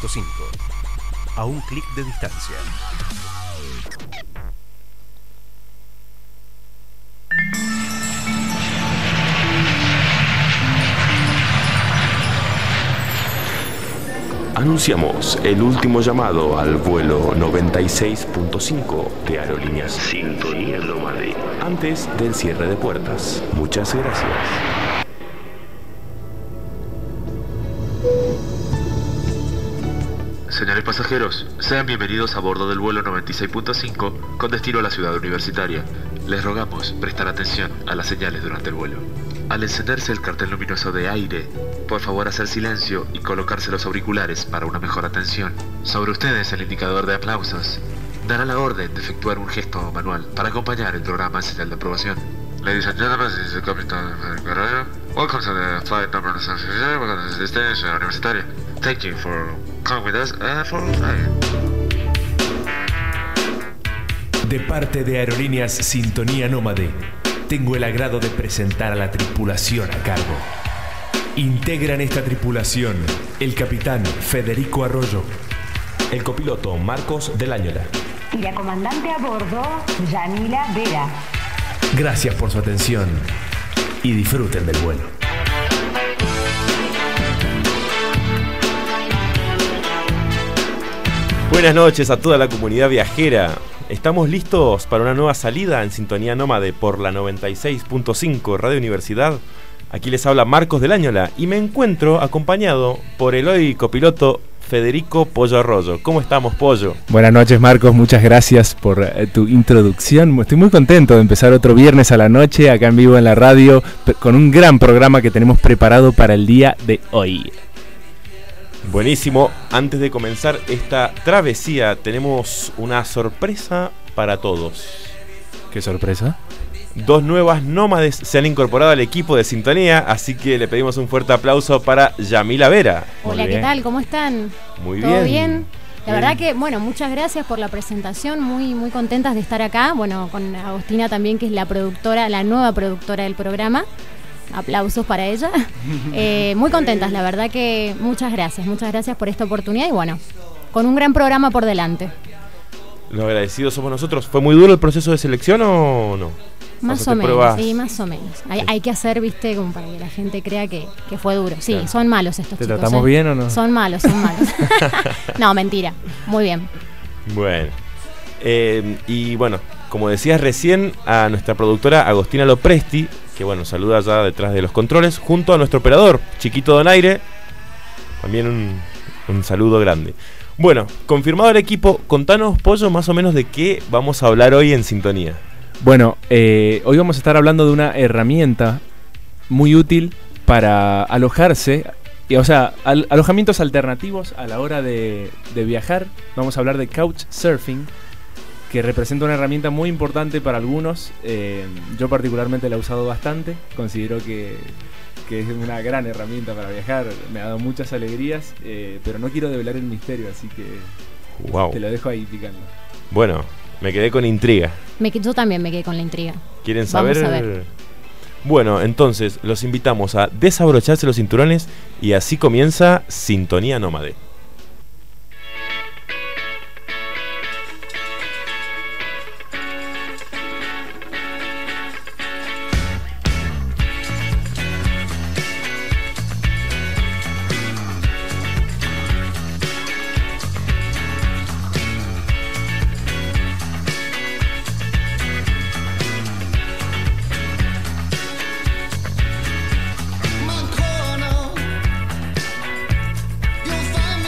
96.5. A un clic de distancia. Anunciamos el último llamado al vuelo 96.5 de Aerolíneas Sintonía Nómade antes del cierre de puertas. Muchas gracias. Señores pasajeros, sean bienvenidos a bordo del vuelo 96.5 con destino a la ciudad universitaria. Les rogamos prestar atención a las señales durante el vuelo. Al encenderse el cartel luminoso de aire, por favor hacer silencio y colocarse los auriculares para una mejor atención. Sobre ustedes el indicador de aplausos dará la orden de efectuar un gesto manual para acompañar el programa en señal de aprobación. Ladies and gentlemen, this is the Captain Guerrero. Welcome to the flight number 96. Welcome to the destination universitaria. Thank you for coming with us for flying. De parte de Aerolíneas Sintonía Nómade, tengo el agrado de presentar a la tripulación a cargo. Integran esta tripulación el capitán Federico Arroyo, el copiloto Marcos del Áñola y la comandante a bordo, Yamila Vera. Gracias por su atención y disfruten del vuelo. Buenas noches a toda la comunidad viajera. Estamos listos para una nueva salida en Sintonía Nómade por la 96.5 Radio Universidad. Aquí les habla Marcos del Áñola y me encuentro acompañado por el hoy copiloto Federico Pollo Arroyo. ¿Cómo estamos, Pollo? Buenas noches, Marcos. Muchas gracias por tu introducción. Estoy muy contento de empezar otro viernes a la noche acá en vivo en la radio con un gran programa que tenemos preparado para el día de hoy. Buenísimo. Antes de comenzar esta travesía, tenemos una sorpresa para todos. ¿Qué sorpresa? 2 nuevas nómades se han incorporado al equipo de Sintonía, así que le pedimos un fuerte aplauso para Yamila Vera. Hola, ¿qué tal? ¿Cómo están? Muy ¿Todo bien. bien? La verdad que, bueno, muchas gracias por la presentación, muy contentas de estar acá, bueno, con Agostina también, que es la productora, la nueva productora del programa. Aplausos para ella. Muy contentas, la verdad que muchas gracias por esta oportunidad y bueno, con un gran programa por delante. Los agradecidos somos nosotros. ¿Fue muy duro el proceso de selección o no? Más o menos, pruebas? sí, más o menos. Hay que hacer, viste, como para que la gente crea que fue duro. Sí, claro. Son malos estos chicos. ¿Te tratamos bien o no? Son malos. No, mentira. Muy bien. Bueno. Y bueno, como decías recién, a nuestra productora Agostina Lopresti, que bueno, saluda ya detrás de los controles, junto a nuestro operador, Chiquito Donaire. También un saludo grande. Bueno, confirmado el equipo, contanos, Pollo, más o menos de qué vamos a hablar hoy en Sintonía. Bueno, hoy vamos a estar hablando de una herramienta muy útil para alojarse, o sea, alojamientos alternativos a la hora de viajar. Vamos a hablar de Couchsurfing, que representa una herramienta muy importante para algunos. Yo particularmente la he usado bastante, considero que es una gran herramienta para viajar, me ha dado muchas alegrías, pero no quiero develar el misterio, así que te lo dejo ahí picando. Bueno, me quedé con intriga. Yo también me quedé con la intriga. ¿Quieren saber? Vamos a ver. Bueno, entonces los invitamos a desabrocharse los cinturones y así comienza Sintonía Nómade. You'll find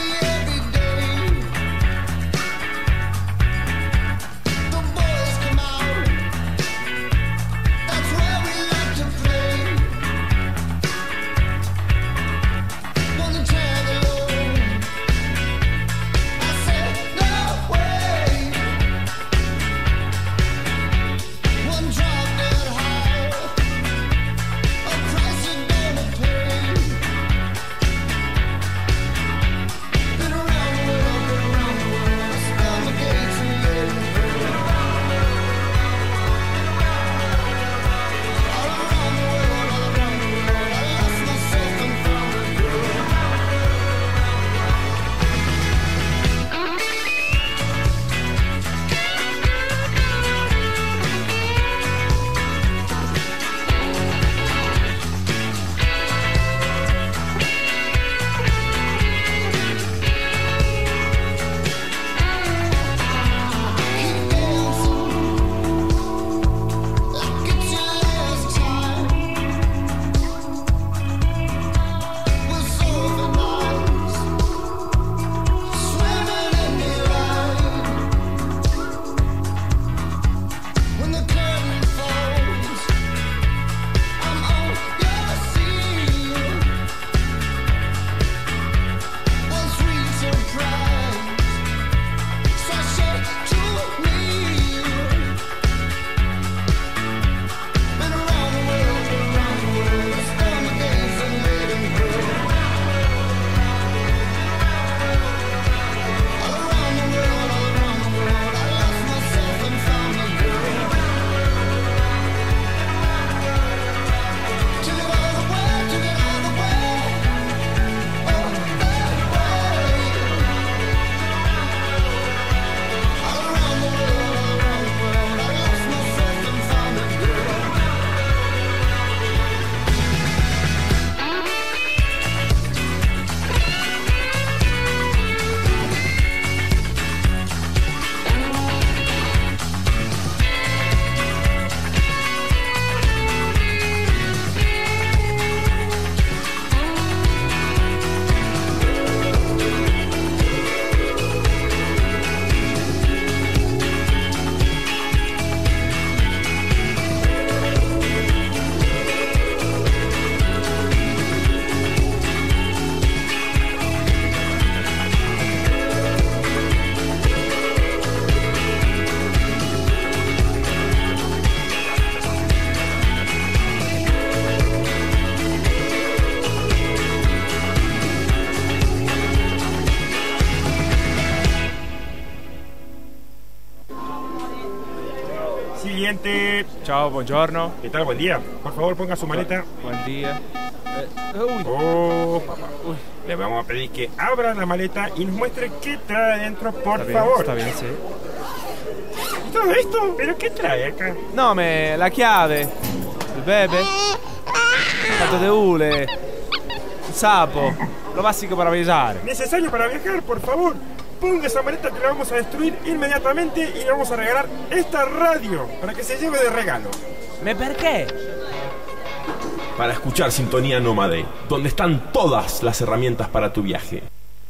cliente. Ciao, buongiorno. ¿Qué tal? Buen día. Por favor, ponga su maleta. Buen día. Oh, papá. Le vamos a pedir que abra la maleta y nos muestre qué trae adentro, por favor. Está bien, sí. ¿Y todo esto? ¿Pero qué trae acá? No, la chiave, il bebè, il fatto de hule, il sapo, lo básico para viajar. Necesario para viajar, por favor. Ponga esa maleta que la vamos a destruir inmediatamente y le vamos a regalar esta radio para que se lleve de regalo. ¿Me per qué? Para escuchar Sintonía Nómade, donde están todas las herramientas para tu viaje.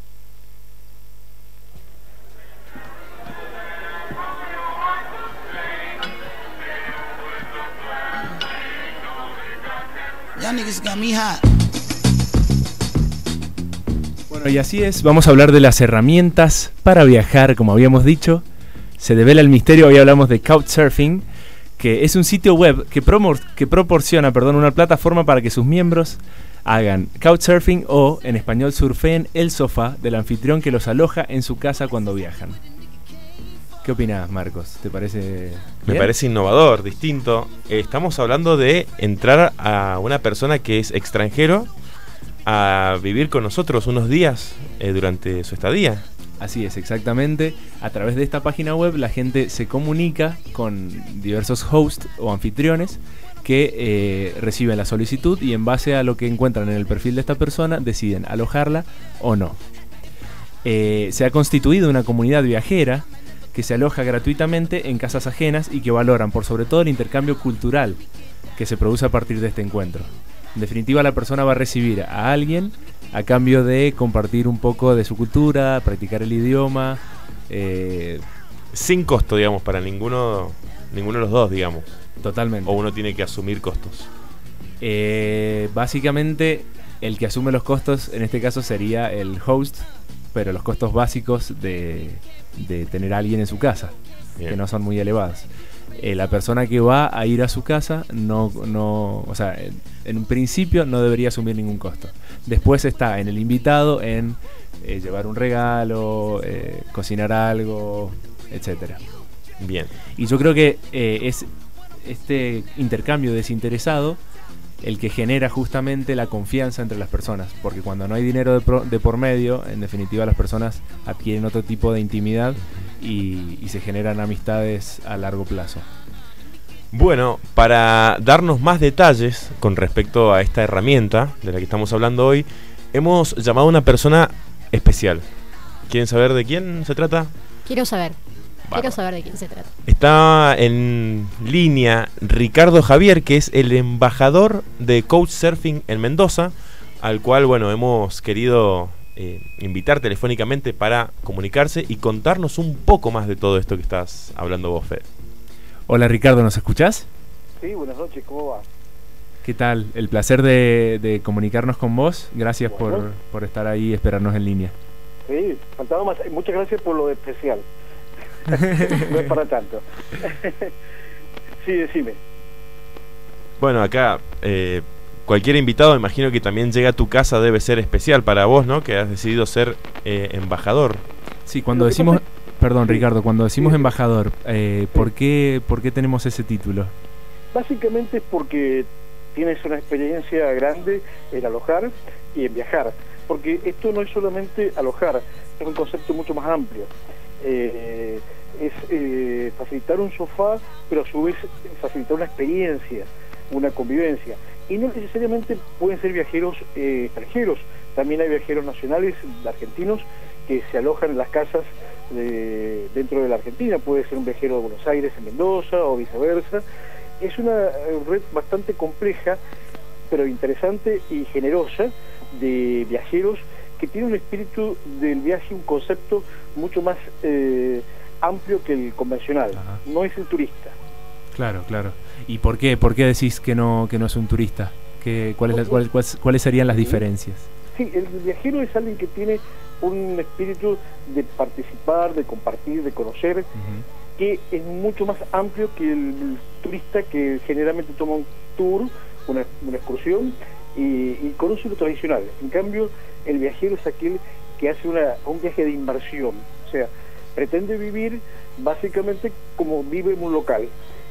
Bueno, y así es, vamos a hablar de las herramientas para viajar, como habíamos dicho. Se devela el misterio, hoy hablamos de Couchsurfing, que es un sitio web que proporciona una plataforma para que sus miembros hagan Couchsurfing o, en español, surfeen el sofá del anfitrión que los aloja en su casa cuando viajan. ¿Qué opinas, Marcos? ¿Te parece bien? Me parece innovador, distinto. Estamos hablando de entrar a una persona que es extranjero a vivir con nosotros unos días durante su estadía. Así es, exactamente. A través de esta página web la gente se comunica con diversos hosts o anfitriones que reciben la solicitud y en base a lo que encuentran en el perfil de esta persona deciden alojarla o no. Se ha constituido una comunidad viajera que se aloja gratuitamente en casas ajenas y que valoran por sobre todo el intercambio cultural que se produce a partir de este encuentro. En definitiva, la persona va a recibir a alguien a cambio de compartir un poco de su cultura, practicar el idioma. Sin costo, digamos, para ninguno de los dos, digamos. Totalmente. O uno tiene que asumir costos. Básicamente, el que asume los costos, en este caso, sería el host, pero los costos básicos de tener a alguien en su casa, que no son muy elevados. La persona que va a ir a su casa o sea, en un principio no debería asumir ningún costo. Después está en el invitado en llevar un regalo, cocinar algo, etcétera. Bien. Y yo creo que es este intercambio desinteresado el que genera justamente la confianza entre las personas, porque cuando no hay dinero de por medio, en definitiva las personas adquieren otro tipo de intimidad y se generan amistades a largo plazo. Bueno, para darnos más detalles con respecto a esta herramienta de la que estamos hablando hoy, hemos llamado a una persona especial. ¿Quieren saber de quién se trata? Quiero saber de quién se trata. Está en línea Ricardo Javier, que es el embajador de Couchsurfing en Mendoza, al cual, bueno, hemos querido invitar telefónicamente para comunicarse y contarnos un poco más de todo esto que estás hablando vos, Fede. Hola, Ricardo, ¿nos escuchás? Sí, buenas noches, ¿cómo va? ¿Qué tal? El placer de comunicarnos con vos. Gracias por estar ahí y esperarnos en línea. Sí, faltaba más. Muchas gracias por lo de especial. No es para tanto. Sí, decime. Bueno, acá cualquier invitado, imagino que también llega a tu casa, debe ser especial para vos, ¿no? Que has decidido ser embajador. Sí, cuando decimos... Perdón, Ricardo, cuando decimos embajador, ¿por qué tenemos ese título? Básicamente es porque tienes una experiencia grande en alojar y en viajar. Porque esto no es solamente alojar, es un concepto mucho más amplio. Es facilitar un sofá, pero a su vez facilitar una experiencia, una convivencia. Y no necesariamente pueden ser viajeros extranjeros, también hay viajeros nacionales, argentinos, que se alojan en las casas dentro de la Argentina. Puede ser un viajero de Buenos Aires en Mendoza o viceversa. Es una red bastante compleja, pero interesante y generosa, de viajeros que tienen un espíritu del viaje, un concepto mucho más amplio que el convencional. Ajá. No es el turista. Claro, claro. ¿Y por qué decís que no es un turista? ¿Cuáles serían las diferencias? Sí, el viajero es alguien que tiene un espíritu de participar, de compartir, de conocer, que es mucho más amplio que el turista que generalmente toma un tour, una excursión y conoce lo tradicional. En cambio, el viajero es aquel que hace un viaje de inmersión, o sea, pretende vivir básicamente como vive en un local.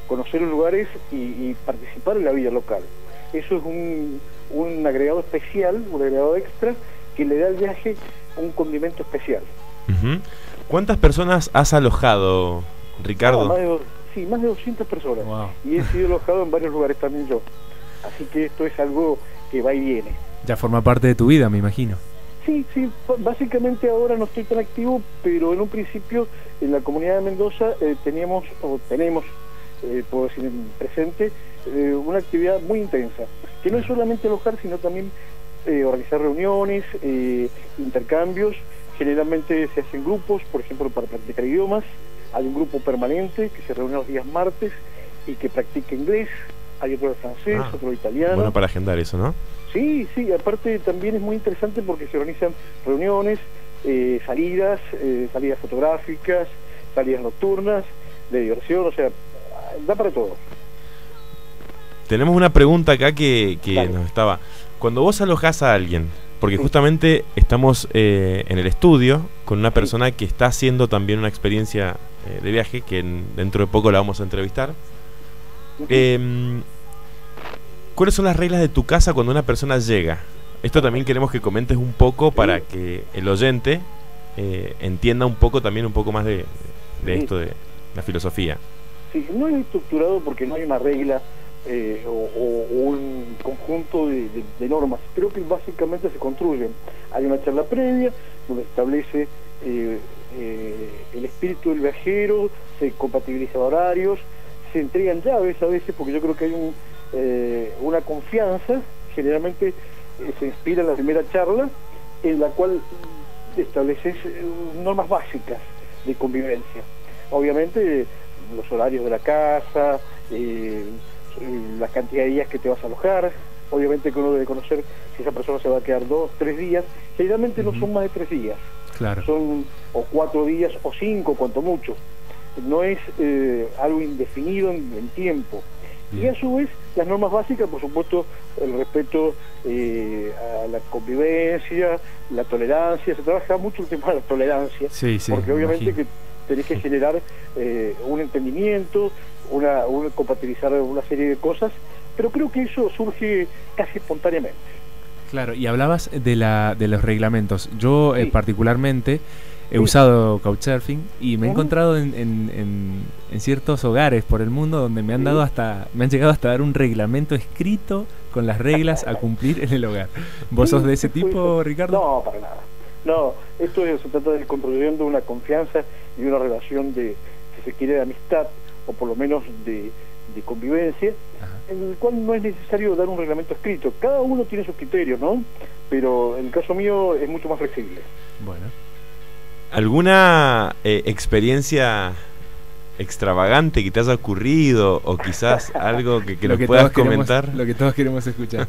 conocer los lugares y participar en la vida local. Eso es un agregado especial, un agregado extra, que le da al viaje un condimento especial. ¿Cuántas personas has alojado, Ricardo? Más de 200 personas. Wow. Y he sido alojado en varios lugares también yo. Así que esto es algo que va y viene. Ya forma parte de tu vida, me imagino. Sí, básicamente ahora no estoy tan activo, pero en un principio en la comunidad de Mendoza tenemos, puedo decir en presente, una actividad muy intensa, que no es solamente alojar, sino también organizar reuniones, intercambios. Generalmente se hacen grupos, por ejemplo, para practicar idiomas. Hay un grupo permanente que se reúne los días martes y que practica inglés. Hay otro de francés, otro de italiano. Bueno, para agendar eso, ¿no? Sí, aparte también es muy interesante porque se organizan reuniones, salidas fotográficas, salidas nocturnas, de diversión, o sea, da para todo. Tenemos una pregunta acá que nos estaba. Cuando vos alojás a alguien, porque justamente estamos en el estudio con una persona que está haciendo también una experiencia de viaje, que dentro de poco la vamos a entrevistar. ¿Cuáles son las reglas de tu casa cuando una persona llega? Esto también queremos que comentes un poco para que el oyente entienda un poco más de esto de la filosofía. Sí, no es estructurado porque no hay una regla o un conjunto de normas. Creo que básicamente se construyen. Hay una charla previa donde establece el espíritu del viajero, se compatibiliza horarios, se entregan llaves a veces, porque yo creo que hay una confianza. Generalmente se inspira en la primera charla, en la cual estableces normas básicas de convivencia. Obviamente los horarios de la casa, la cantidad de días que te vas a alojar. Obviamente que uno debe conocer si esa persona se va a quedar 2, 3 días. Generalmente no son más de 3 días. Claro. Son o 4 días o 5 cuanto mucho. No es algo indefinido en tiempo. Bien. Y a su vez las normas básicas, por supuesto, el respeto a la convivencia, la tolerancia. Se trabaja mucho el tema de la tolerancia, porque obviamente que tenés que generar un entendimiento, compatibilizar una serie de cosas, pero creo que eso surge casi espontáneamente. Claro, y hablabas de los reglamentos. Yo particularmente he usado Couchsurfing y me he encontrado en ciertos hogares por el mundo donde me han llegado hasta dar un reglamento escrito con las reglas a cumplir en el hogar. ¿Vos sos de ese tipo, Ricardo? No, para nada. No, esto se trata de construyendo una confianza y una relación de, si se quiere, de amistad, o por lo menos de convivencia, en el cual no es necesario dar un reglamento escrito. Cada uno tiene sus criterios, ¿no? Pero en el caso mío es mucho más flexible. Bueno. ¿Alguna experiencia extravagante que te haya ocurrido, o quizás algo que nos puedas comentar? Lo que todos queremos escuchar.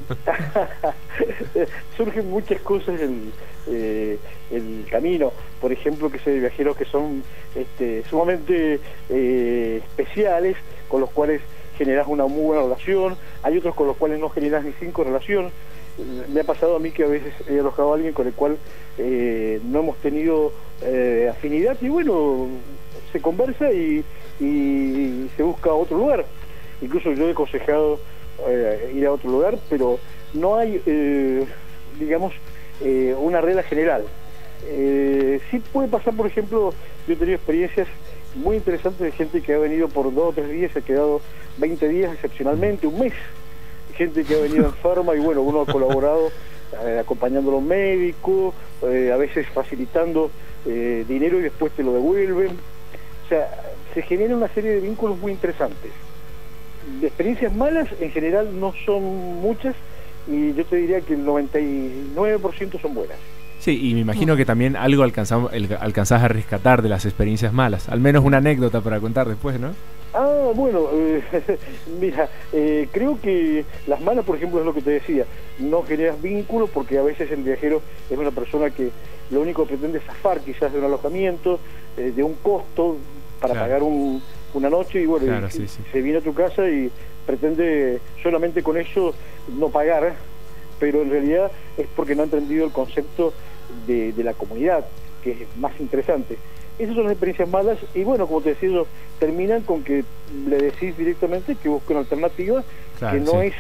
Surgen muchas cosas en el camino. Por ejemplo, que sé, viajeros que son sumamente especiales, con los cuales generas una muy buena relación. Hay otros con los cuales no generas ni 5 relación. Me ha pasado a mí que a veces he alojado a alguien con el cual no hemos tenido afinidad, y bueno, se conversa y se busca otro lugar. Incluso yo he aconsejado ir a otro lugar, pero no hay, digamos, una regla general. Sí puede pasar, por ejemplo, yo he tenido experiencias muy interesantes de gente que ha venido por 2 o 3 días, se ha quedado 20 días excepcionalmente, un mes. Gente que ha venido enferma y bueno, uno ha colaborado acompañando a los médicos, a veces facilitando dinero y después te lo devuelven. O sea, se genera una serie de vínculos muy interesantes. De experiencias malas en general no son muchas, y yo te diría que el 99% son buenas. Sí, y me imagino que también algo alcanzás a rescatar de las experiencias malas, al menos una anécdota para contar después, ¿no? Bueno, mira, creo que las malas, por ejemplo, es lo que te decía, no generas vínculos porque a veces el viajero es una persona que lo único que pretende es zafar quizás de un alojamiento, de un costo para pagar una noche, y bueno, se viene a tu casa y pretende solamente con eso no pagar, pero en realidad es porque no ha entendido el concepto de la comunidad, que es más interesante. Esas son las experiencias malas y bueno, como te decía yo, terminan con que le decís directamente que busque una alternativa, Claro, que no sí.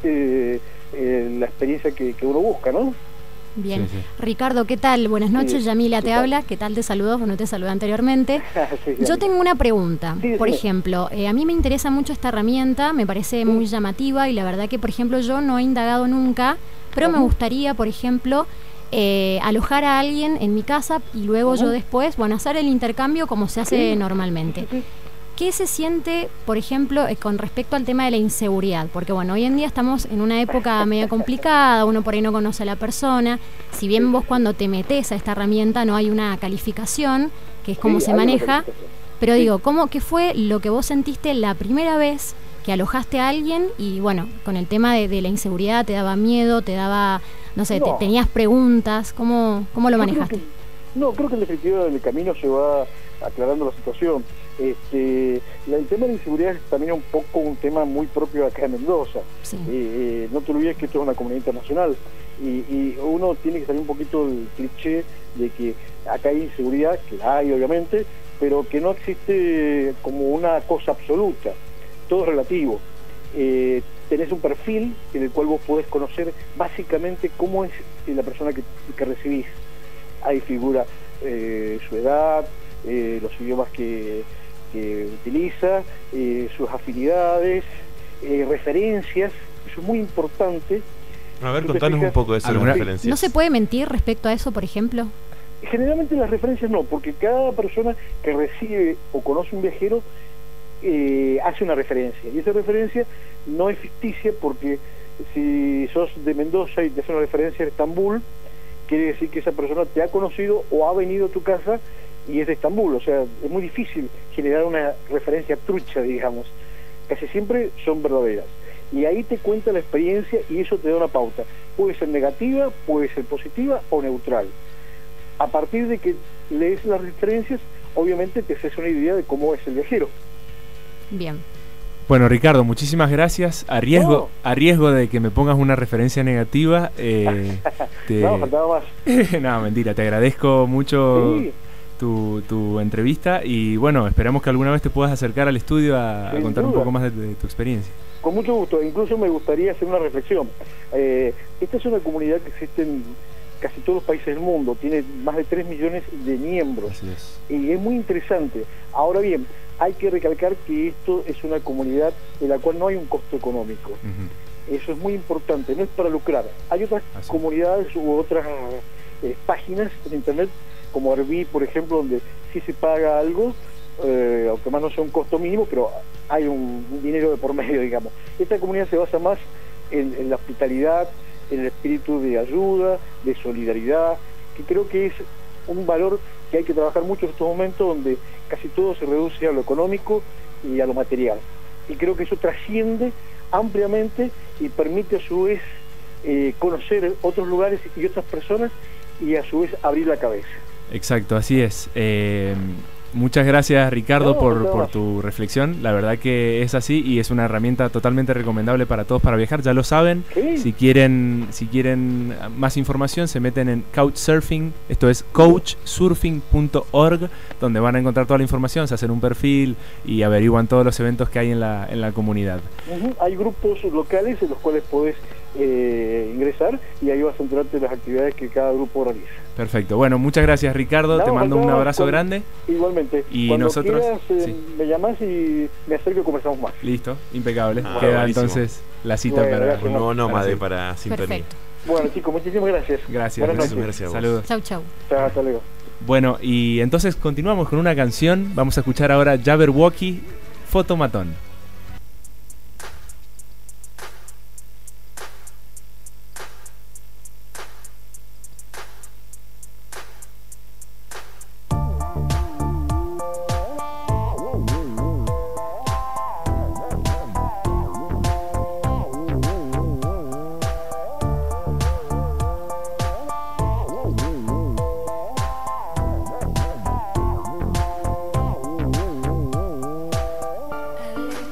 es la experiencia que uno busca, ¿no? Bien. Sí, sí. Ricardo, ¿qué tal? Buenas noches, Sí, Yamila ¿qué te tal? habla. ¿Qué tal? Te saludo, no te saludé anteriormente. Sí, Yo tengo una pregunta. Sí, Por sí. ejemplo, a mí me interesa mucho esta herramienta, me parece muy llamativa y la verdad que, por ejemplo, yo no he indagado nunca, pero me gustaría, por ejemplo, alojar a alguien en mi casa y luego yo después, bueno, hacer el intercambio como se hace normalmente. ¿Qué se siente, por ejemplo, con respecto al tema de la inseguridad? Porque, bueno, hoy en día estamos en una época media complicada, uno por ahí no conoce a la persona. Si bien vos cuando te metes a esta herramienta no hay una calificación, que es cómo Sí, se hay una maneja, calificación. pero Sí. digo, ¿qué fue lo que vos sentiste la primera vez que alojaste a alguien? Y, bueno, con el tema de la inseguridad, ¿te daba miedo, te daba, no sé, No. tenías preguntas? ¿Cómo lo Yo creo manejaste? creo que en definitiva en el camino se va aclarando la situación. El tema de la inseguridad es también un poco un tema muy propio acá en Mendoza. Sí. No te olvides que esto es una comunidad internacional y uno tiene que salir un poquito del cliché de que acá hay inseguridad, que la hay obviamente, pero que no existe como una cosa absoluta, todo es relativo. Tenés un perfil en el cual vos podés conocer básicamente cómo es la persona que recibís. Ahí figura su edad, los idiomas que utiliza, sus afinidades, referencias. Eso es muy importante. A ver, Tú te contanos un fijas- poco de esas ¿Alguna- referencias. ¿No se puede mentir respecto a eso, por ejemplo? Generalmente las referencias no, porque cada persona que recibe o conoce un viajero hace una referencia, y esa referencia no es ficticia, porque si sos de Mendoza y te hace una referencia de Estambul, quiere decir que esa persona te ha conocido o ha venido a tu casa y es de Estambul. O sea, es muy difícil generar una referencia trucha, digamos. Casi siempre son verdaderas. Y ahí te cuenta la experiencia y eso te da una pauta. Puede ser negativa, puede ser positiva o neutral. A partir de que lees las referencias, obviamente te haces una idea de cómo es el viajero. Bien. Bueno, Ricardo, muchísimas gracias. A riesgo de que me pongas una referencia negativa, No, faltaba más. No, mentira, te agradezco mucho Sí. tu entrevista y bueno, esperamos que alguna vez te puedas acercar al estudio a Sin contar un duda. poco más de tu experiencia. Con mucho gusto. Incluso me gustaría hacer una reflexión. Esta es una comunidad que existe en casi todos los países del mundo. Tiene más de 3 millones de miembros. Así es. Y es muy interesante. Ahora bien, hay que recalcar que esto es una comunidad en la cual no hay un costo económico. Ujú. Eso es muy importante, no es para lucrar. Hay otras Así. comunidades u otras páginas en internet, como Airbnb, por ejemplo, donde sí se paga algo, aunque más no sea un costo mínimo, pero hay un dinero de por medio, digamos. Esta comunidad se basa más en la hospitalidad, en el espíritu de ayuda, de solidaridad, que creo que es un valor que hay que trabajar mucho en estos momentos, donde casi todo se reduce a lo económico y a lo material. Y creo que eso trasciende ampliamente y permite a su vez conocer otros lugares y otras personas y a su vez abrir la cabeza. Exacto, así es. Muchas gracias, Ricardo, No, por nada más. tu reflexión. La verdad que es así y es una herramienta totalmente recomendable para todos para viajar. Ya lo saben. Sí. Si quieren más información, se meten en Couchsurfing. Esto es coachsurfing.org, donde van a encontrar toda la información, se hacen un perfil y averiguan todos los eventos que hay en la comunidad. Hay grupos locales en los cuales podés ingresar y ahí vas a enterarte de las actividades que cada grupo realiza. Perfecto. Bueno, muchas gracias, Ricardo. No, Te mando un faltaba abrazo con- grande. Igualmente. Y Cuando nosotros- quieras, sí. me llamás y me acerco y conversamos más. Listo, impecable. Ah, Queda buenísimo. entonces la cita Bueno, para... gracias. Un nuevo nómade Para para Sintonía. Perfecto. Bueno, chicos, muchísimas gracias. Gracias. Buenas Muchísimas noches. gracias a vos. Saludos. Chau, chau. Chao, hasta luego. Bueno, y entonces continuamos con una canción. Vamos a escuchar ahora Jabberwocky, Fotomatón. I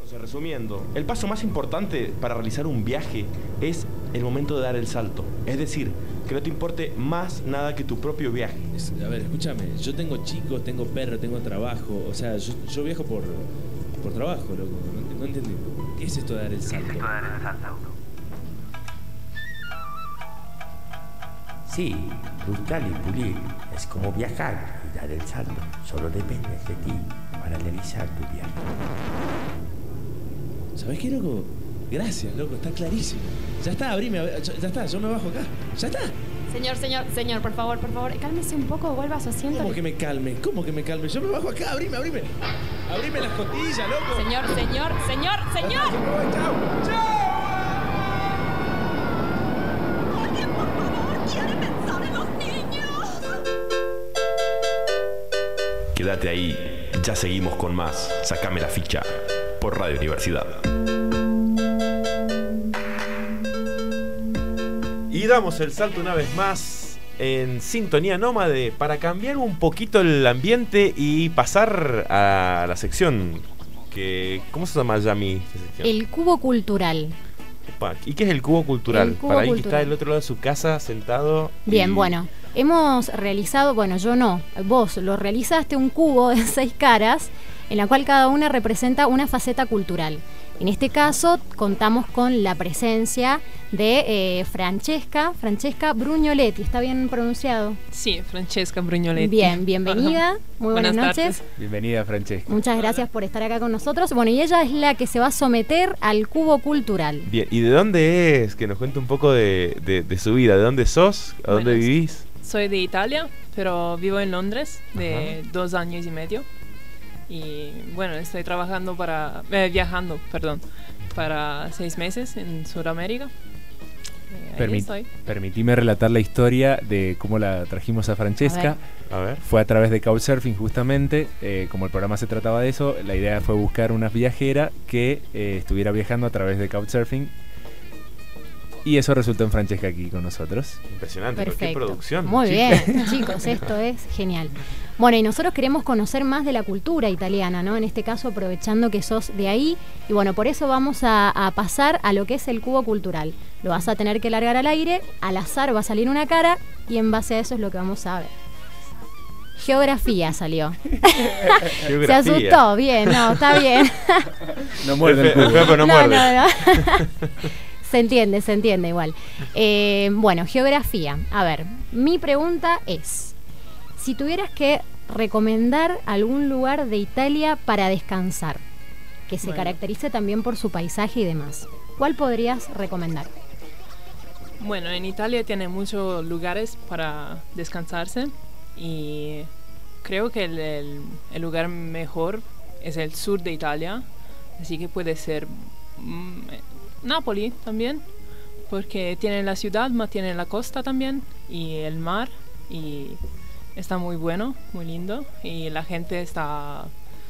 O sea, resumiendo, el paso más importante para realizar un viaje es el momento de dar el salto. Es decir, que no te importe más nada que tu propio viaje. A ver, escúchame, yo tengo chicos, tengo perro, tengo trabajo. O sea, yo viajo por trabajo, loco. No entendí. ¿Qué es esto de dar el salto? Sí, buscar y pulir es como viajar y dar el salto. Solo depende de ti para realizar tu viaje. ¿Sabés qué, loco? Gracias, loco, está clarísimo. Ya está, abrime, ya está, yo me bajo acá. Ya está. Señor, por favor, cálmese un poco, vuelva a su asiento. ¿Cómo que me calme? Yo me bajo acá, abrime. Abrime las costillas, loco. Señor. ¡Chao! Quédate ahí, ya seguimos con más. Sácame la ficha por Radio Universidad. Y damos el salto una vez más en Sintonía Nómade para cambiar un poquito el ambiente y pasar a la sección que... ¿Cómo se llama, Yami? El Cubo Cultural. Opa, ¿y qué es el Cubo Cultural? Para ahí que está del otro lado de su casa sentado. Bien, bueno. Hemos realizado, yo no, vos lo realizaste, un cubo de 6 caras en la cual cada una representa una faceta cultural. En este caso contamos con la presencia de Francesca Brugnoletti. ¿Está bien pronunciado? Sí, Francesca Brugnoletti. Bien, bienvenida. Muy buenas noches. Bienvenida, Francesca. Muchas gracias por estar acá con nosotros. Bueno, y ella es la que se va a someter al Cubo Cultural. Bien, ¿y de dónde es? Que nos cuente un poco de su vida. ¿De dónde sos? ¿A dónde vivís? Soy de Italia, pero vivo en Londres de 2 años y medio. Y bueno, estoy trabajando viajando para 6 meses en Sudamérica. Permitime relatar la historia de cómo la trajimos a Francesca. A ver. Fue a través de Couchsurfing justamente. Como el programa se trataba de eso, la idea fue buscar una viajera que estuviera viajando a través de Couchsurfing. Y eso resultó en Francesca aquí con nosotros. Impresionante, qué producción. Muy bien, chicos, esto es genial. Bueno, y nosotros queremos conocer más de la cultura italiana, ¿no? En este caso, aprovechando que sos de ahí. Y bueno, por eso vamos a pasar a lo que es el Cubo Cultural. Lo vas a tener que largar al aire, al azar va a salir una cara y en base a eso es lo que vamos a ver. Geografía salió. Se asustó, bien, no, está bien. No muerde el cubo. Pero no muerde. No. Se entiende igual. Bueno, geografía. A ver, mi pregunta es, si tuvieras que recomendar algún lugar de Italia para descansar, que se caracterice también por su paisaje y demás, ¿cuál podrías recomendar? Bueno, en Italia tiene muchos lugares para descansarse y creo que el lugar mejor es el sur de Italia, así que puede ser... Nápoli también, porque tiene la ciudad, pero tiene la costa también y el mar, y está muy bueno, muy lindo, y la gente está,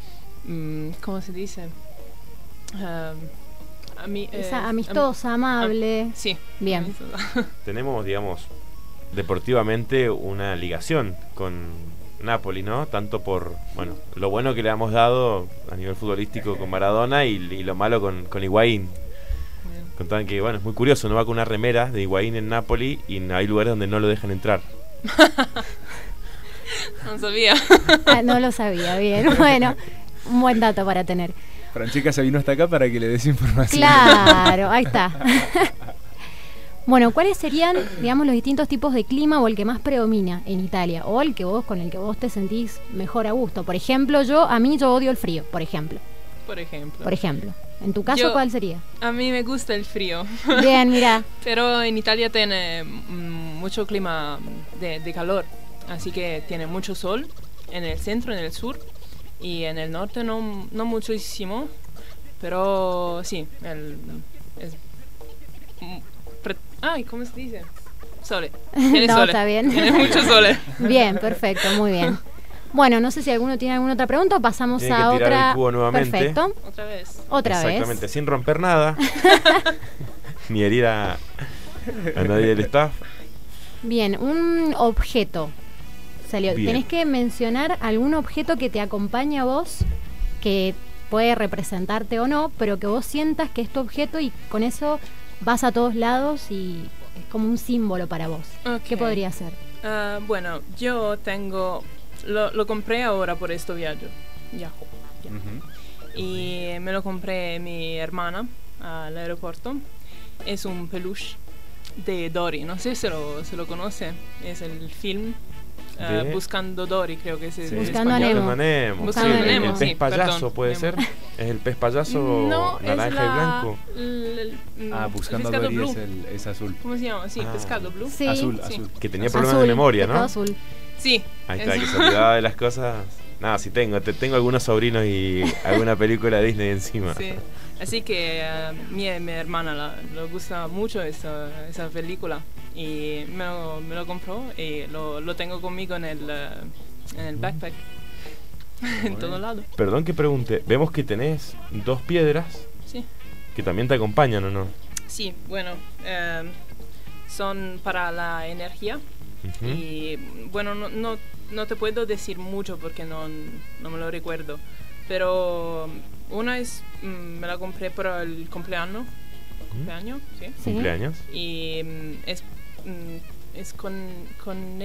¿cómo se dice? Amistosa, amable. Sí. Bien. Tenemos, digamos, deportivamente una ligación con Napoli, ¿no? Tanto por, lo bueno que le hemos dado a nivel futbolístico con Maradona y lo malo con Higuaín. Contaban que, es muy curioso, no va con una remera de Higuaín en Napoli y hay lugares donde no lo dejan entrar. No sabía. No lo sabía, bien. Bueno, un buen dato para tener. Francesca se vino hasta acá para que le des información. Claro, ahí está. Bueno, ¿cuáles serían, digamos, los distintos tipos de clima o el que más predomina en Italia? O el que con el que vos te sentís mejor a gusto. Por ejemplo, yo odio el frío, por ejemplo. Por ejemplo. ¿En tu caso cuál sería? A mí me gusta el frío. Bien, mira. Pero en Italia tiene mucho clima de calor, así que tiene mucho sol en el centro, en el sur, y en el norte no muchísimo, pero sí, ¿cómo se dice? Sole. Tiene sole. Está bien. Tiene mucho sole. Bien, perfecto, muy bien. Bueno, no sé si alguno tiene alguna otra pregunta o pasamos a otra. El cubo nuevamente. Perfecto. Otra vez. Exactamente, sin romper nada. Ni herir a nadie del staff. Bien, un objeto salió. Bien. Tenés que mencionar algún objeto que te acompañe a vos, que puede representarte o no, pero que vos sientas que es tu objeto y con eso vas a todos lados y es como un símbolo para vos. Ok. ¿Qué podría ser? Bueno, yo tengo... Lo compré ahora por este viaje. Y me lo compré mi hermana al aeropuerto. Es un peluche de Dory. No sé si lo conoce. Es el film Buscando Dory, creo que es el Buscando a Nemo. Buscando a Nemo, El pez sí, payaso, perdón, ¿puede Nemo. ser? ¿Es el pez payaso No, naranja y blanco? Buscando a pescado Dory blue. es azul. ¿Cómo se llama? Sí, pescado blue. Sí. Azul. Que tenía problemas de memoria, ¿no? Azul. Sí. Ahí está, que se olvidaba de las cosas. Nada, sí tengo algunos sobrinos y alguna película de Disney encima. Sí. Así que mi hermana le gusta mucho esa película y me lo compró y lo tengo conmigo en el backpack. En todo lado. Perdón que pregunte, vemos que tenés 2 piedras Sí. que también te acompañan, ¿o no? Sí, bueno, son para la energía. Y bueno, no te puedo decir mucho porque no me lo recuerdo, pero una es me la compré para el cumpleaños, sí. ¿Cumpleaños? Y es con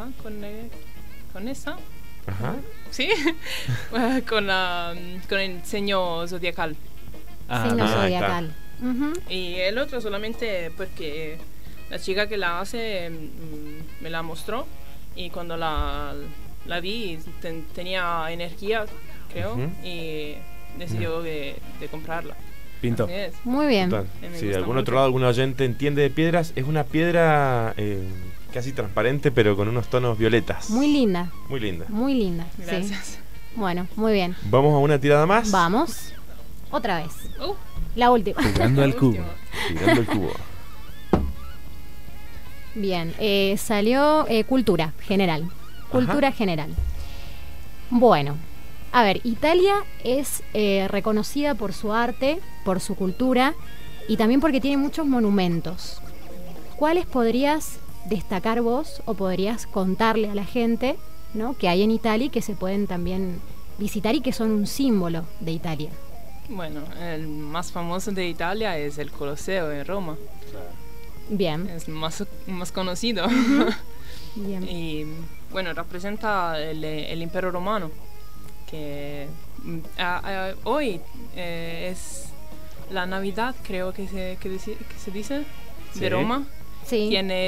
esa, Ajá. sí, con el signo zodiacal. Signo zodiacal. Y el otro solamente porque la chica que la hace me la mostró y cuando la vi tenía energía, creo, y decidió de comprarla. Pinto. Así es. Muy bien. Total. Me Si de gusta algún mucho. otro lado algún oyente entiende de piedras, es una piedra casi transparente pero con unos tonos violetas. Muy linda. Muy linda. Muy linda. Gracias. Sí. Bueno, muy bien. Vamos a una tirada más. Vamos. Otra vez. Oh. La última. Jugando al cubo. Tirando el cubo. Bien, salió cultura general. Cultura general. Bueno, a ver, Italia es reconocida por su arte, por su cultura y también porque tiene muchos monumentos. ¿Cuáles podrías destacar vos o podrías contarle a la gente, ¿no?, que hay en Italia y que se pueden también visitar y que son un símbolo de Italia? Bueno, el más famoso de Italia es el Colosseo en Roma. Bien. Es más conocido. Bien. Y bueno, representa el Imperio Romano, que hoy es la Navidad, creo que se dice, Sí. de Roma. Sí. Tiene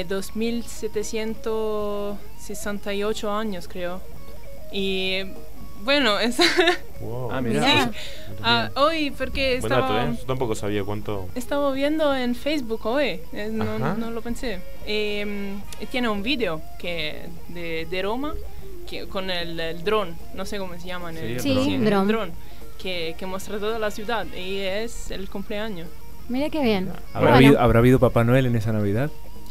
2768 años, creo. Y bueno, es Wow. Mira. hoy porque Buen dato, ¿eh? Yo tampoco sabía cuánto. estaba viendo en Facebook hoy, Ajá. no lo pensé. Tiene un video de Roma con el dron, no sé cómo se llama. Sí, dron. dron, que muestra toda la ciudad y es el cumpleaños. Mira qué bien. ¿Habrá habido Papá Noel en esa Navidad?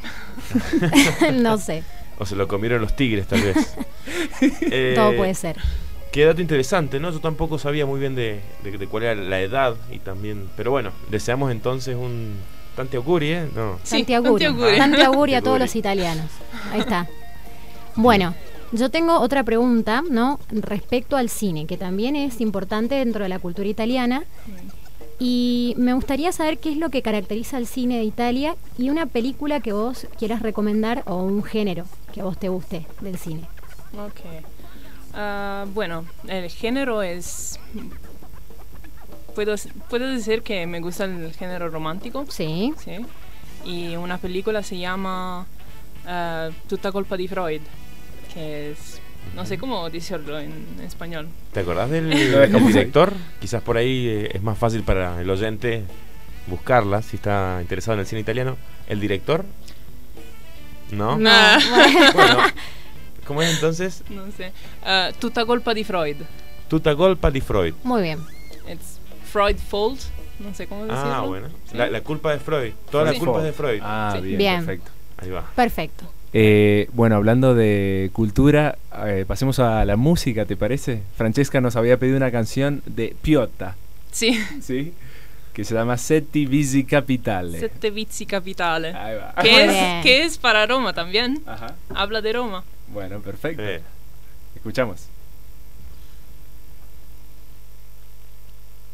No sé. O se lo comieron los tigres, tal vez. Todo puede ser. Qué dato interesante, ¿no? Yo tampoco sabía muy bien de cuál era la edad y también... Pero bueno, deseamos entonces un tanti auguri, ¿eh? No. Sí, Tanti auguri. Tanti auguri a todos Auguri. los italianos. Ahí está. Bueno, yo tengo otra pregunta, ¿no?, respecto al cine, que también es importante dentro de la cultura italiana. Y me gustaría saber qué es lo que caracteriza al cine de Italia y una película que vos quieras recomendar o un género que a vos te guste del cine. Ok. Bueno, el género es... Puedo decir que me gusta el género romántico. Sí. Sí. Y una película se llama Tutta colpa di Freud, que es... No sé cómo decirlo en español. ¿Te acordás del director? Quizás por ahí es más fácil para el oyente buscarla, si está interesado en el cine italiano. ¿El director? ¿No? No. Bueno, ¿cómo es entonces? No sé. Tutta colpa di Freud. Tutta colpa di Freud. Muy bien. It's Freud fault. No sé cómo decirlo. Ah, bueno. Sí. La culpa de Freud. Toda Sí. la culpa es de Freud. Ah, Sí. bien, Bien. perfecto. Ahí va. Perfecto. Bueno, hablando de cultura, pasemos a la música, ¿te parece? Francesca nos había pedido una canción de Piotta, Sí. ¿sí? Que se llama Sette Vizi Capitale. Sette vizi capitale. Ahí va. Muy bien. Que es para Roma también. Ajá. Habla de Roma. Bueno, perfecto. Eh. Escuchamos.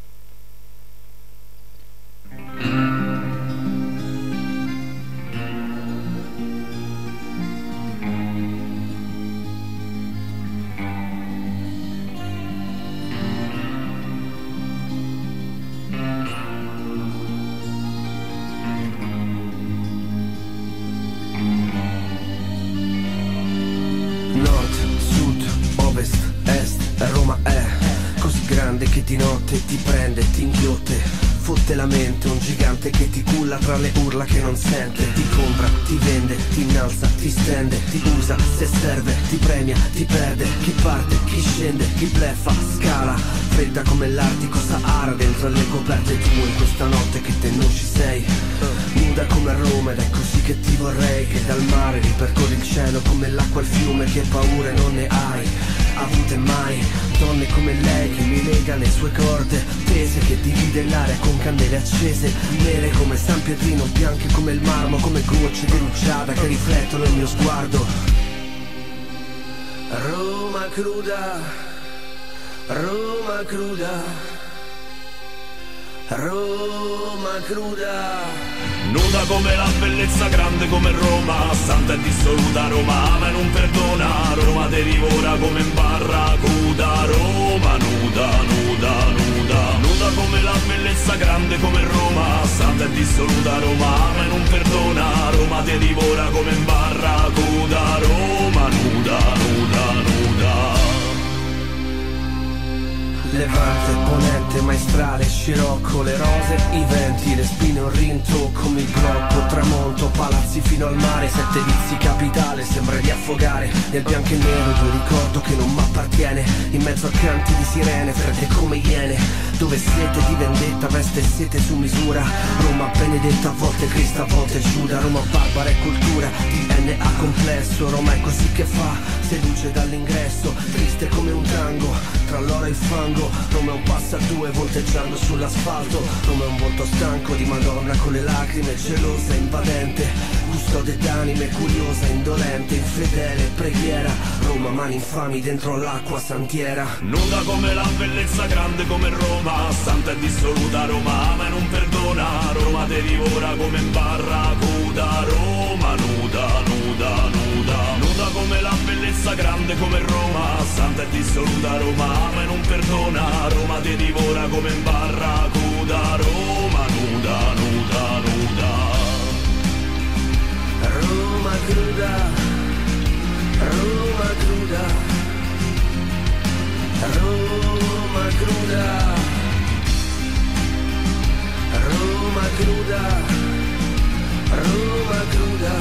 notte la mente, un gigante che ti culla tra le urla che non sente. Ti compra, ti vende, ti innalza, ti stende, ti usa, se serve, ti premia, ti perde. Chi parte, chi scende, chi bleffa, scala. Fredda come l'Artico Sahara dentro le coperte tue in questa notte che te non ci sei. Nuda come Roma ed è così che ti vorrei, che dal mare ripercorri il cielo come l'acqua al fiume, che paure non ne hai avute mai. Donne come lei che mi lega le sue corde tese, che divide l'aria con candele accese, nere come San Pietrino, bianche come il marmo, come gocce di rugiada che riflettono il mio sguardo. Roma cruda, Roma cruda, Roma cruda. Nuda come la bellezza, grande come Roma, santa e dissoluta. Roma ama e non perdona, Roma te divora come in barracuda. Roma nuda, nuda, nuda. Nuda come la bellezza, grande come Roma, santa e dissoluta. Roma ama e non perdona, Roma te divora come in barracuda. Roma nuda, nuda, nuda. Levante, ponente, maestrale, scirocco, le rose, i venti, le spine, un rintocco, il blocco, tramonto, palazzi fino al mare, 7 vizi capitale, sembra di affogare nel bianco e nero di un ricordo che non m'appartiene, in mezzo a canti di sirene, fredde come iene, dove sete di vendetta, veste sete su misura, Roma benedetta, a volte Cristo, a volte Giuda, Roma barbara e cultura, DNA complesso, Roma è così che fa, seduce dall'ingresso, triste come un tango, tra l'oro e il fango. Roma è un passa a due volteggiando sull'asfalto. Roma è un volto stanco di Madonna con le lacrime, gelosa, invadente, custode d'anime, curiosa, indolente, infedele, preghiera. Roma mani infami dentro l'acqua santiera. Nuda come la bellezza, grande come Roma, santa e dissoluta. Roma ama e non perdona, Roma te divora come in barracuda. Roma nuda, nuda, nuda. Nuda come la bellezza, grande come Roma, santa e dissoluta. Roma ama e non perdona, Roma ti divora come in barracuda. Roma nuda, nuda, nuda. Roma cruda, Roma cruda, Roma cruda, Roma cruda, Roma cruda,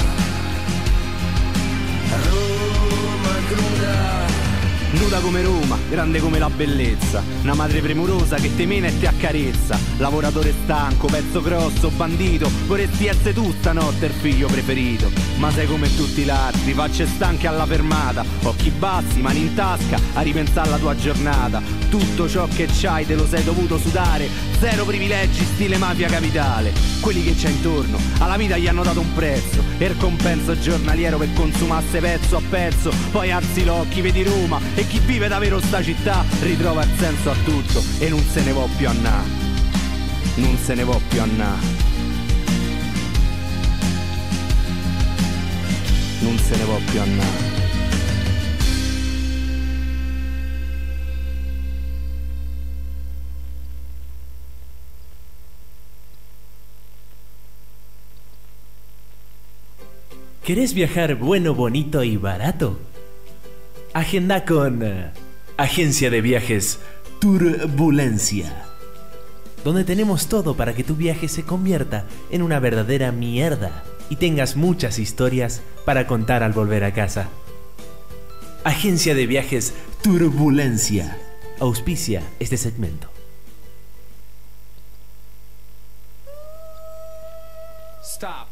Roma cruda. Nuda come Roma, grande come la bellezza, una madre premurosa che te mena e ti accarezza, lavoratore stanco, pezzo grosso, bandito, vorresti essere tu stanotte il figlio preferito, ma sei come tutti gli altri, facce stanche alla fermata, occhi bassi, mani in tasca, a ripensare alla tua giornata, tutto ciò che c'hai te lo sei dovuto sudare, zero privilegi stile mafia capitale, quelli che c'è intorno, alla vita gli hanno dato un prezzo, e il compenso giornaliero per consumasse pezzo a pezzo, poi alzi l'occhi, vedi Roma, e chi vive davvero sta città ritrova il senso a tutto e non se ne può più annà, non se ne può più annà, non se ne può più annà. ¿Querés viajar bueno, bonito y barato? Agenda con Agencia de Viajes Turbulencia, donde tenemos todo para que tu viaje se convierta en una verdadera mierda y tengas muchas historias para contar al volver a casa. Agencia de Viajes Turbulencia auspicia este segmento. Stop.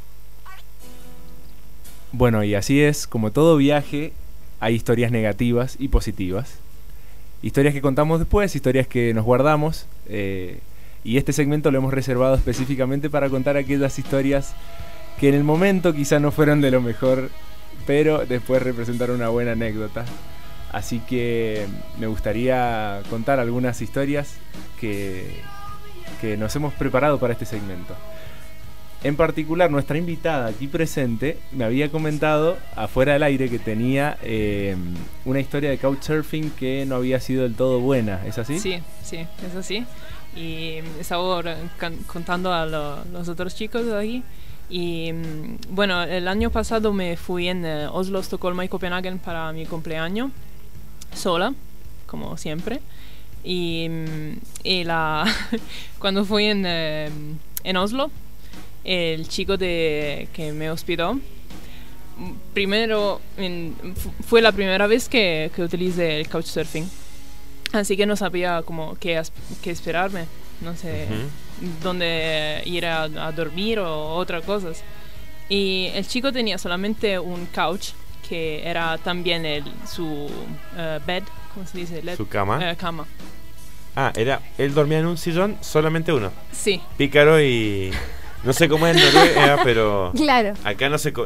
Bueno, y así es, como todo viaje, hay historias negativas y positivas. Historias que contamos después, historias que nos guardamos. Y este segmento lo hemos reservado específicamente para contar aquellas historias que en el momento quizá no fueron de lo mejor, pero después representaron una buena anécdota. Así que me gustaría contar algunas historias que nos hemos preparado para este segmento. En particular, nuestra invitada aquí presente me había comentado afuera del aire que tenía una historia de couchsurfing que no había sido del todo buena, ¿es así? Sí, sí, es así. Y estaba contando a los otros chicos de aquí. Y bueno, el año pasado me fui en Oslo, Estocolmo y Copenhague para mi cumpleaños, sola, como siempre. Cuando fui en Oslo, el chico que me hospedó, primero fue la primera vez que utilicé el couchsurfing, así que no sabía como qué esperarme, no sé dónde ir a dormir o otras cosas. Y el chico tenía solamente un couch que era también su bed, ¿cómo se dice? ¿Su cama? Cama. Ah, él dormía en un sillón, solamente uno. Sí. Pícaro y... No sé cómo es en Noruega, pero claro. Acá no se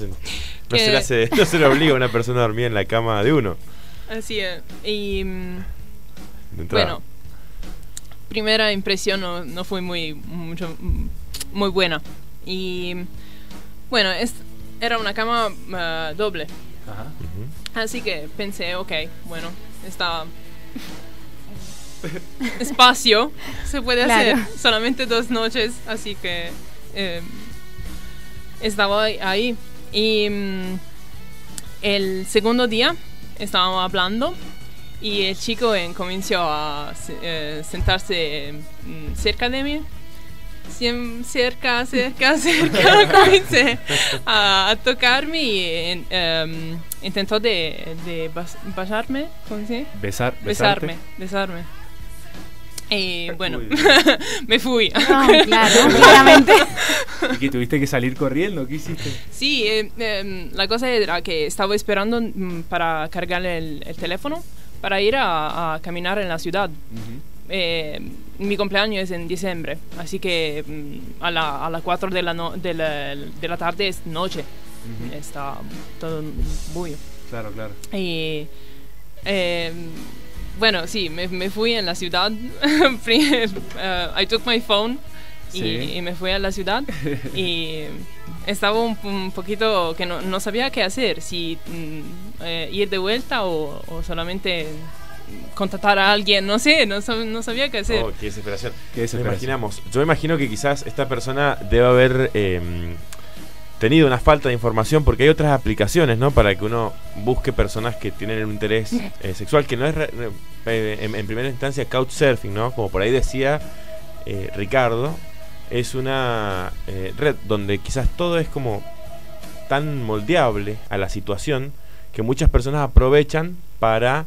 le obliga a una persona a dormir en la cama de uno. Así es. Y bueno, primera impresión no fue muy buena. Y bueno, era una cama doble. Ajá. Así que pensé, ok, bueno, está espacio, se puede hacer solamente 2 noches, así que estaba ahí. Y el segundo día estábamos hablando y el chico comenzó a sentarse cerca de mí. Cerca, comencé a tocarme y intentó de besarme, ¿cómo se dice? Besarme. Y bueno, me fui. No, claro, claramente. ¿Y que tuviste que salir corriendo? ¿Qué hiciste? Sí, la cosa era que estaba esperando para cargar el teléfono para ir a caminar en la ciudad. Mi cumpleaños es en diciembre, así que a las 4 de la tarde es noche. Está todo bullo. Claro. Y bueno, sí, me fui en la ciudad. I took my phone y me fui a la ciudad. Y estaba un poquito que no sabía qué hacer, si ir de vuelta o solamente contactar a alguien, no sé, no sabía qué hacer. Oh, qué desesperación. Yo imagino que quizás esta persona debe haber tenido una falta de información, porque hay otras aplicaciones, ¿no? Para que uno busque personas que tienen un interés sexual, que no es en primera instancia couchsurfing, ¿no? Como por ahí decía Ricardo, es una red donde quizás todo es como tan moldeable a la situación que muchas personas aprovechan para,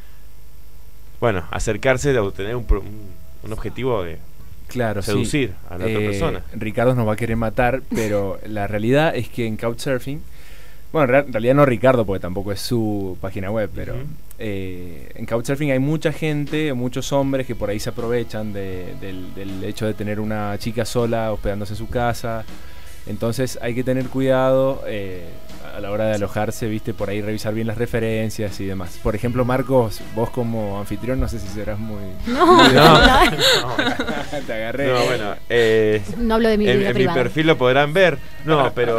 bueno, acercarse de obtener un objetivo de seducir a la otra persona. Ricardo nos va a querer matar, pero la realidad es que en Couchsurfing, bueno, en realidad no Ricardo, porque tampoco es su página web, pero en Couchsurfing hay mucha gente, muchos hombres que por ahí se aprovechan del hecho de tener una chica sola hospedándose en su casa. Entonces hay que tener cuidado a la hora de alojarse, viste, por ahí revisar bien las referencias y demás. Por ejemplo, Marcos, vos como anfitrión no sé si serás muy... No. Te agarré. No, bueno, no hablo de mi vida privada. En mi perfil lo podrán ver. No, pero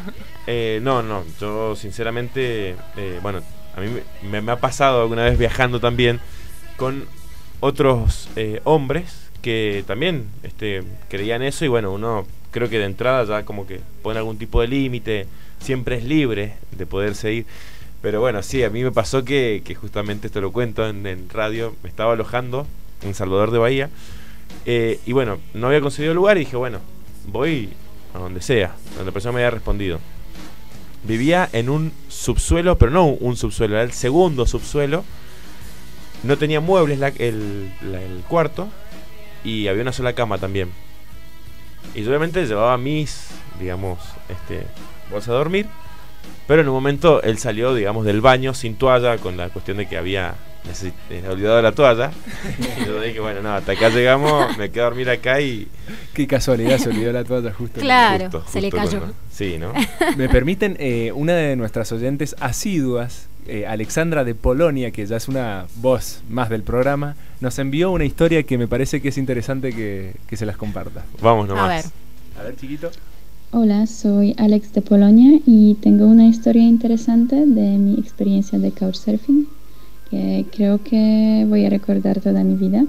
no, yo sinceramente, bueno, a mí me ha pasado alguna vez viajando también con otros hombres que también creían eso, y bueno, uno creo que de entrada ya como que pone algún tipo de límite, siempre es libre de poder seguir. Pero bueno, sí, a mí me pasó que justamente esto lo cuento en radio, me estaba alojando en Salvador de Bahía, y bueno, no había conseguido lugar y dije, bueno, voy a donde sea, donde la persona me haya respondido. Vivía en un subsuelo, pero no un subsuelo, era el segundo subsuelo, no tenía muebles el cuarto, y había una sola cama también. Y yo obviamente llevaba mis, digamos, bolsas a dormir, pero en un momento él salió, digamos, del baño sin toalla, con la cuestión de que había olvidado la toalla. Y yo dije, bueno, no, hasta acá llegamos, me quedo a dormir acá y... Qué casualidad, se olvidó la toalla justo. Claro, justo se le cayó. Sí, ¿no? Me permiten, una de nuestras oyentes asiduas, Alexandra de Polonia, que ya es una voz más del programa, nos envió una historia que me parece que es interesante que se las comparta. Vamos nomás. A ver, chiquito. Hola, soy Alex de Polonia y tengo una historia interesante de mi experiencia de couchsurfing que creo que voy a recordar toda mi vida.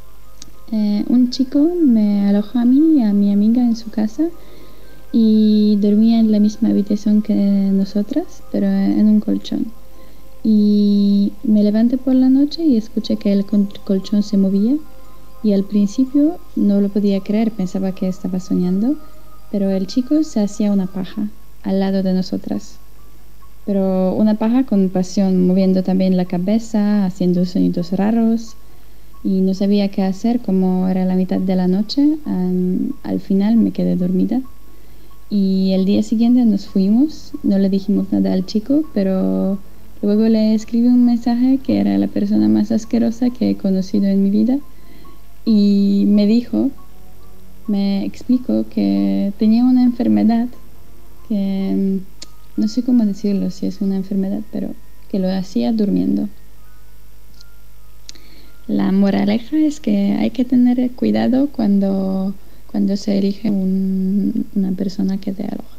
Un chico me alojó a mí y a mi amiga en su casa y dormía en la misma habitación que nosotras, pero en un colchón. y me levanté por la noche y escuché que el colchón se movía y al principio no lo podía creer, pensaba que estaba soñando, pero el chico se hacía una paja al lado de nosotras, pero una paja con pasión, moviendo también la cabeza, haciendo sonidos raros, y no sabía qué hacer. Como era la mitad de la noche, al final me quedé dormida y el día siguiente nos fuimos. No le dijimos nada al chico, pero luego le escribí un mensaje que era la persona más asquerosa que he conocido en mi vida, y me explicó que tenía una enfermedad que no sé cómo decirlo, si es una enfermedad, pero que lo hacía durmiendo. La moraleja es que hay que tener cuidado cuando se elige una persona que te aloja.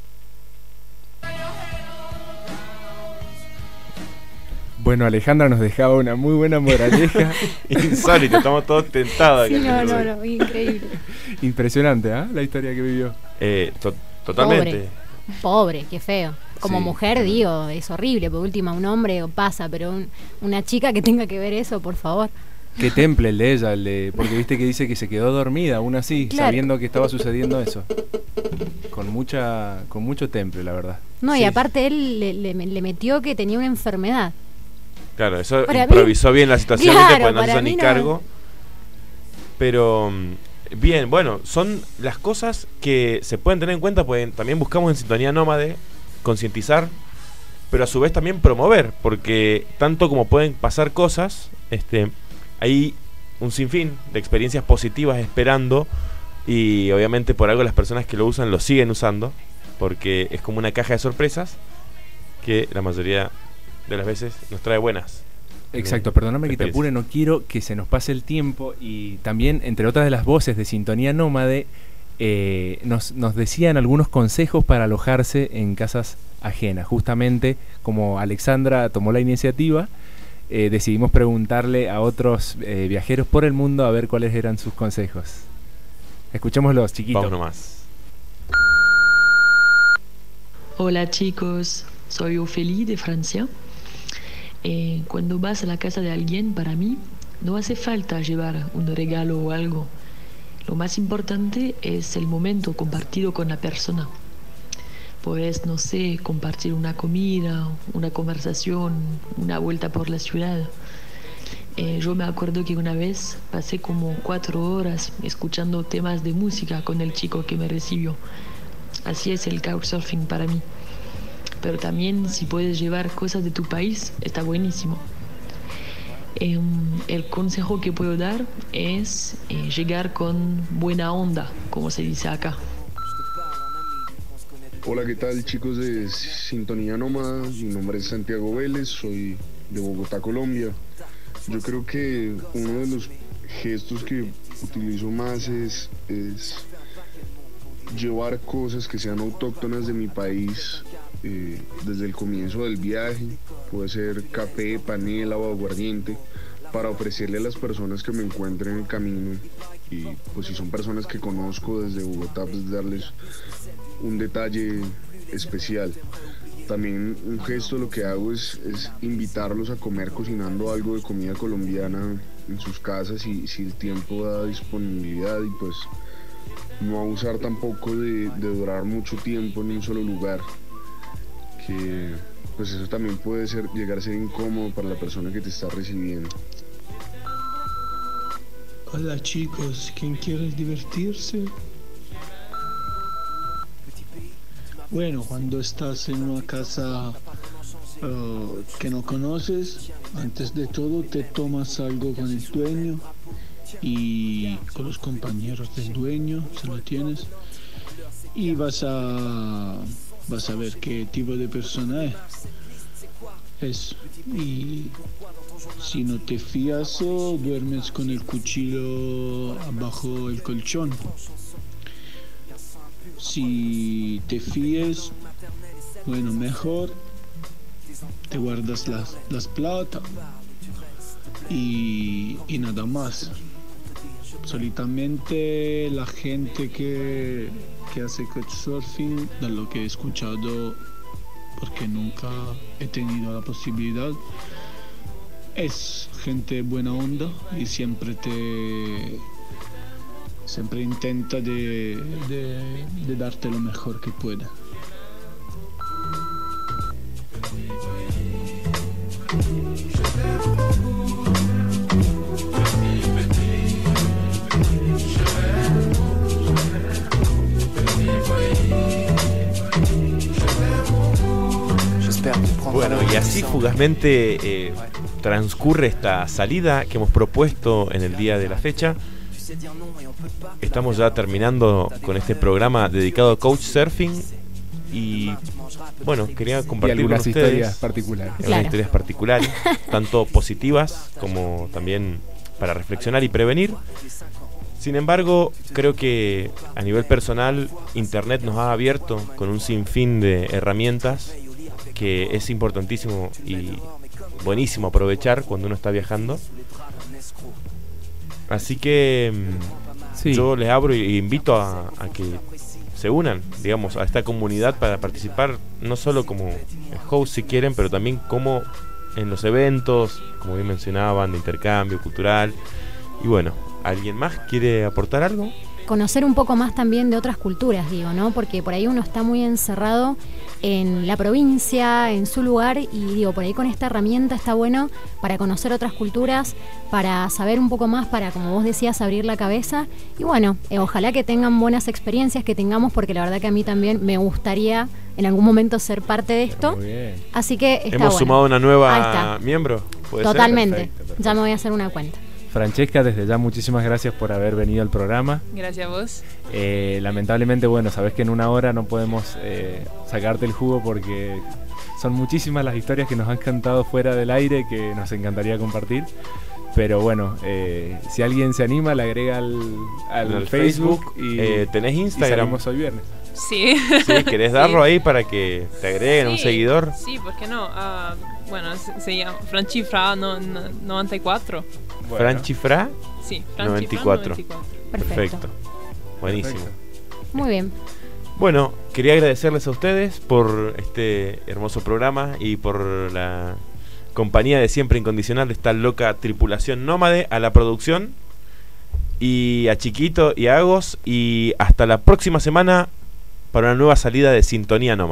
Bueno, Alejandra nos dejaba una muy buena moraleja. Insólito, estamos todos tentados. Sí, no, increíble. Impresionante, ¿eh? La historia que vivió. Totalmente. Pobre, qué feo. Como Sí, mujer, digo, es horrible. Por última, un hombre pasa, pero una chica que tenga que ver eso, por favor. Qué temple el de ella, porque viste que dice que se quedó dormida, aún así, Claro. sabiendo que estaba sucediendo eso. Con mucho temple, la verdad. No, y Sí. aparte él le metió que tenía una enfermedad. Claro, eso Para improvisó mí- bien la situación, Claro, ¿viste? Pues no para se hizo mí ni no. cargo. Pero bien, bueno, son las cosas que se pueden tener en cuenta, pues también buscamos en Sintonía Nómade concientizar, pero a su vez también promover, porque tanto como pueden pasar cosas, hay un sinfín de experiencias positivas esperando, y obviamente por algo las personas que lo usan lo siguen usando, porque es como una caja de sorpresas que la mayoría de las veces nos trae buenas. Exacto, perdóname que te experiencias. apure, no quiero que se nos pase el tiempo, y también, entre otras de las voces de Sintonía Nómade, nos decían algunos consejos para alojarse en casas ajenas. Justamente como Alexandra tomó la iniciativa, decidimos preguntarle a otros viajeros por el mundo a ver cuáles eran sus consejos. Escuchémoslos, chiquitos. Vamos nomás. Hola chicos, soy Ophélie de Francia. Cuando vas a la casa de alguien, para mí, no hace falta llevar un regalo o algo. Lo más importante es el momento compartido con la persona. Puedes, no sé, compartir una comida, una conversación, una vuelta por la ciudad. Yo me acuerdo que una vez pasé como 4 horas escuchando temas de música con el chico que me recibió. Así es el couchsurfing para mí. Pero también si puedes llevar cosas de tu país, está buenísimo. El consejo que puedo dar es llegar con buena onda, como se dice acá. Hola, ¿qué tal chicos de Sintonía Nómada? Mi nombre es Santiago Vélez, soy de Bogotá, Colombia. Yo creo que uno de los gestos que utilizo más es llevar cosas que sean autóctonas de mi país desde el comienzo del viaje. Puede ser café, panela o aguardiente, para ofrecerle a las personas que me encuentren en el camino, y pues si son personas que conozco desde Bogotá, pues darles un detalle especial. También un gesto, lo que hago es invitarlos a comer cocinando algo de comida colombiana en sus casas, y si el tiempo da disponibilidad, y pues no abusar tampoco de durar mucho tiempo en un solo lugar, que pues eso también puede llegar a ser incómodo para la persona que te está recibiendo. Hola chicos, ¿quién quiere divertirse? Bueno, cuando estás en una casa que no conoces, antes de todo te tomas algo con el dueño y con los compañeros del dueño, si lo tienes, y vas a ver qué tipo de persona es. Y si no te fías, duermes con el cuchillo abajo el colchón. Si te fíes, bueno, mejor te guardas las plata y nada más. Solitamente la gente que hace couchsurfing, de lo que he escuchado, porque nunca he tenido la posibilidad. Es gente buena onda y siempre intenta de darte lo mejor que puede. Bueno, y así fugazmente transcurre esta salida que hemos propuesto en el día de la fecha. Estamos ya terminando con este programa dedicado a Couchsurfing y bueno, quería compartir con ustedes historias particulares. Algunas historias particulares, tanto positivas como también para reflexionar y prevenir. Sin embargo, creo que a nivel personal Internet nos ha abierto con un sinfín de herramientas que es importantísimo y buenísimo aprovechar cuando uno está viajando. Así que yo les abro e invito a que se unan, digamos, a esta comunidad para participar, no solo como host si quieren, pero también como en los eventos, como bien mencionaban, de intercambio cultural. Y bueno, ¿alguien más quiere aportar algo? Conocer un poco más también de otras culturas, digo, ¿no? Porque por ahí uno está muy encerrado en la provincia, en su lugar, y digo, por ahí con esta herramienta está bueno para conocer otras culturas, para saber un poco más, para, como vos decías, abrir la cabeza. Y bueno, ojalá que tengan buenas experiencias, que tengamos, porque la verdad que a mí también me gustaría en algún momento ser parte de esto. Muy bien. Así que está Hemos sumado una Ahí nueva está. miembro. ¿Puede Totalmente. ser? Perfecto. Ya me voy a hacer una cuenta. Francesca, desde ya muchísimas gracias por haber venido al programa. Gracias a vos. Lamentablemente, bueno, sabés que en una hora no podemos sacarte el jugo porque son muchísimas las historias que nos han cantado fuera del aire que nos encantaría compartir. Pero bueno, si alguien se anima, le agrega al Facebook y ¿tenés Instagram? Y salimos hoy viernes. Sí. ¿Sí? ¿Querés darlo ahí para que te agreguen un seguidor? Sí, ¿por qué no? Bueno, se llama Francifra 94. Bueno. ¿Francifra? Sí, Francifra 94. Perfecto. Buenísimo. Muy bien. Bueno, quería agradecerles a ustedes por este hermoso programa y por la compañía de siempre incondicional de esta loca tripulación nómade, a la producción y a Chiquito y a Agos, y hasta la próxima semana para una nueva salida de Sintonía Nómade.